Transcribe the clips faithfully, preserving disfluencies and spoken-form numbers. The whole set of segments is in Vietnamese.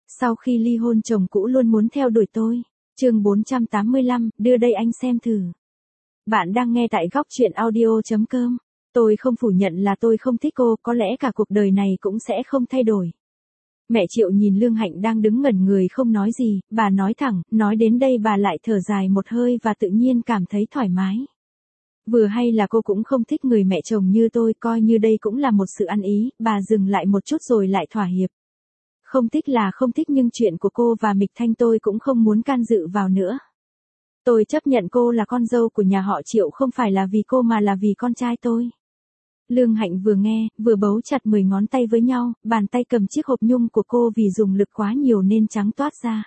Sau khi ly hôn chồng cũ luôn muốn theo đuổi tôi. Chương bốn trăm tám mươi lăm, đưa đây anh xem thử. Bạn đang nghe tại góc truyện audio chấm com. Tôi không phủ nhận là tôi không thích cô, có lẽ cả cuộc đời này cũng sẽ không thay đổi. Mẹ Triệu nhìn Lương Hạnh đang đứng ngẩn người không nói gì, bà nói thẳng, nói đến đây bà lại thở dài một hơi và tự nhiên cảm thấy thoải mái. Vừa hay là cô cũng không thích người mẹ chồng như tôi, coi như đây cũng là một sự ăn ý, bà dừng lại một chút rồi lại thỏa hiệp. Không thích là không thích nhưng chuyện của cô và Mịch Thanh tôi cũng không muốn can dự vào nữa. Tôi chấp nhận cô là con dâu của nhà họ Triệu không phải là vì cô mà là vì con trai tôi. Lương Hạnh vừa nghe, vừa bấu chặt mười ngón tay với nhau, bàn tay cầm chiếc hộp nhung của cô vì dùng lực quá nhiều nên trắng toát ra.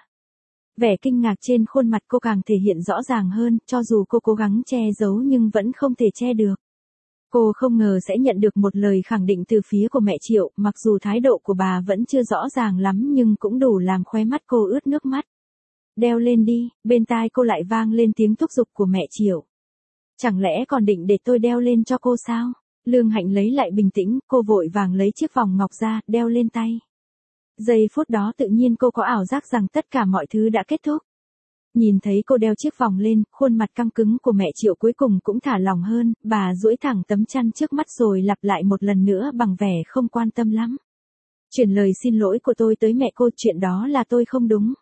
Vẻ kinh ngạc trên khuôn mặt cô càng thể hiện rõ ràng hơn, cho dù cô cố gắng che giấu nhưng vẫn không thể che được. Cô không ngờ sẽ nhận được một lời khẳng định từ phía của mẹ Triệu, mặc dù thái độ của bà vẫn chưa rõ ràng lắm nhưng cũng đủ làm khóe mắt cô ướt nước mắt. Đeo lên đi, bên tai cô lại vang lên tiếng thúc giục của mẹ Triệu. Chẳng lẽ còn định để tôi đeo lên cho cô sao? Lương Hạnh lấy lại bình tĩnh, cô vội vàng lấy chiếc vòng ngọc ra, đeo lên tay. Giây phút đó tự nhiên cô có ảo giác rằng tất cả mọi thứ đã kết thúc. Nhìn thấy cô đeo chiếc vòng lên, khuôn mặt căng cứng của mẹ Triệu cuối cùng cũng thả lỏng hơn, bà duỗi thẳng tấm chăn trước mắt rồi lặp lại một lần nữa bằng vẻ không quan tâm lắm. Chuyển lời xin lỗi của tôi tới mẹ cô, chuyện đó là tôi không đúng.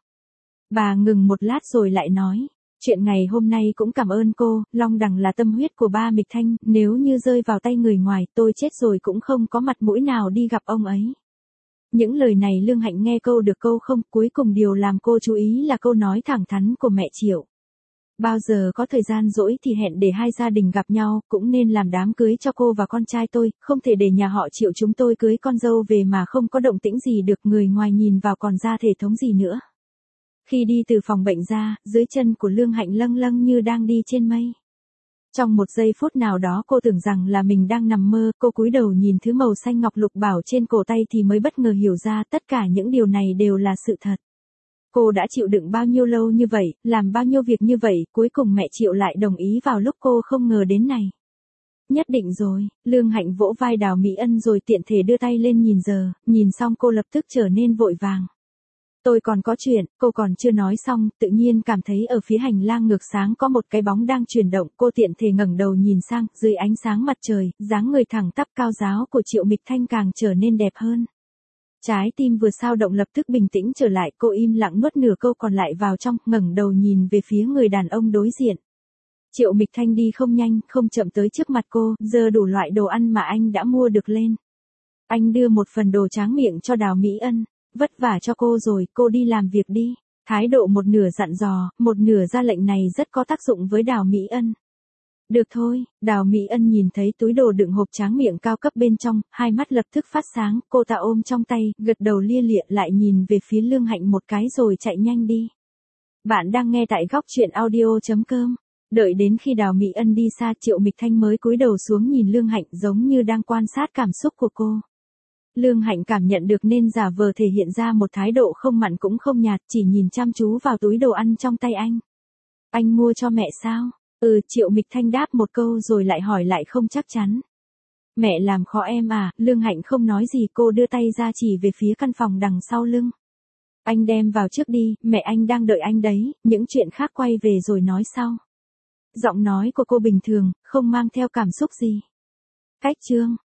Bà ngừng một lát rồi lại nói, chuyện ngày hôm nay cũng cảm ơn cô, Long Đằng là tâm huyết của ba Mịch Thanh, nếu như rơi vào tay người ngoài tôi chết rồi cũng không có mặt mũi nào đi gặp ông ấy. Những lời này Lương Hạnh nghe câu được câu không, cuối cùng điều làm cô chú ý là câu nói thẳng thắn của mẹ Triệu. Bao giờ có thời gian rỗi thì hẹn để hai gia đình gặp nhau, cũng nên làm đám cưới cho cô và con trai tôi, không thể để nhà họ Triệu chúng tôi cưới con dâu về mà không có động tĩnh gì được, người ngoài nhìn vào còn ra thể thống gì nữa. Khi đi từ phòng bệnh ra, dưới chân của Lương Hạnh lâng lâng như đang đi trên mây. Trong một giây phút nào đó cô tưởng rằng là mình đang nằm mơ, cô cúi đầu nhìn thứ màu xanh ngọc lục bảo trên cổ tay thì mới bất ngờ hiểu ra tất cả những điều này đều là sự thật. Cô đã chịu đựng bao nhiêu lâu như vậy, làm bao nhiêu việc như vậy, cuối cùng mẹ Triệu lại đồng ý vào lúc cô không ngờ đến này. Nhất định rồi, Lương Hạnh vỗ vai Đào Mỹ Ân rồi tiện thể đưa tay lên nhìn giờ, nhìn xong cô lập tức trở nên vội vàng. Tôi còn có chuyện, cô còn chưa nói xong, tự nhiên cảm thấy ở phía hành lang ngược sáng có một cái bóng đang chuyển động, cô tiện thể ngẩng đầu nhìn sang, dưới ánh sáng mặt trời, dáng người thẳng tắp cao ráo của Triệu Mịch Thanh càng trở nên đẹp hơn. Trái tim vừa sao động lập tức bình tĩnh trở lại, cô im lặng nuốt nửa câu còn lại vào trong, ngẩng đầu nhìn về phía người đàn ông đối diện. Triệu Mịch Thanh đi không nhanh, không chậm tới trước mặt cô, giơ đủ loại đồ ăn mà anh đã mua được lên. Anh đưa một phần đồ tráng miệng cho Đào Mỹ Ân. Vất vả cho cô rồi, cô đi làm việc đi. Thái độ một nửa dặn dò, một nửa ra lệnh này rất có tác dụng với Đào Mỹ Ân. Được thôi, Đào Mỹ Ân nhìn thấy túi đồ đựng hộp tráng miệng cao cấp bên trong, hai mắt lập tức phát sáng, cô ta ôm trong tay, gật đầu lia lịa lại nhìn về phía Lương Hạnh một cái rồi chạy nhanh đi. Bạn đang nghe tại góc truyện audio chấm com. Đợi đến khi Đào Mỹ Ân đi xa, Triệu Mịch Thanh mới cúi đầu xuống nhìn Lương Hạnh giống như đang quan sát cảm xúc của cô. Lương Hạnh cảm nhận được nên giả vờ thể hiện ra một thái độ không mặn cũng không nhạt, chỉ nhìn chăm chú vào túi đồ ăn trong tay anh. Anh mua cho mẹ sao? Ừ, Triệu Mịch Thanh đáp một câu rồi lại hỏi lại không chắc chắn. Mẹ làm khó em à? Lương Hạnh không nói gì, cô đưa tay ra chỉ về phía căn phòng đằng sau lưng. Anh đem vào trước đi, mẹ anh đang đợi anh đấy, những chuyện khác quay về rồi nói sau. Giọng nói của cô bình thường, không mang theo cảm xúc gì. Cách chương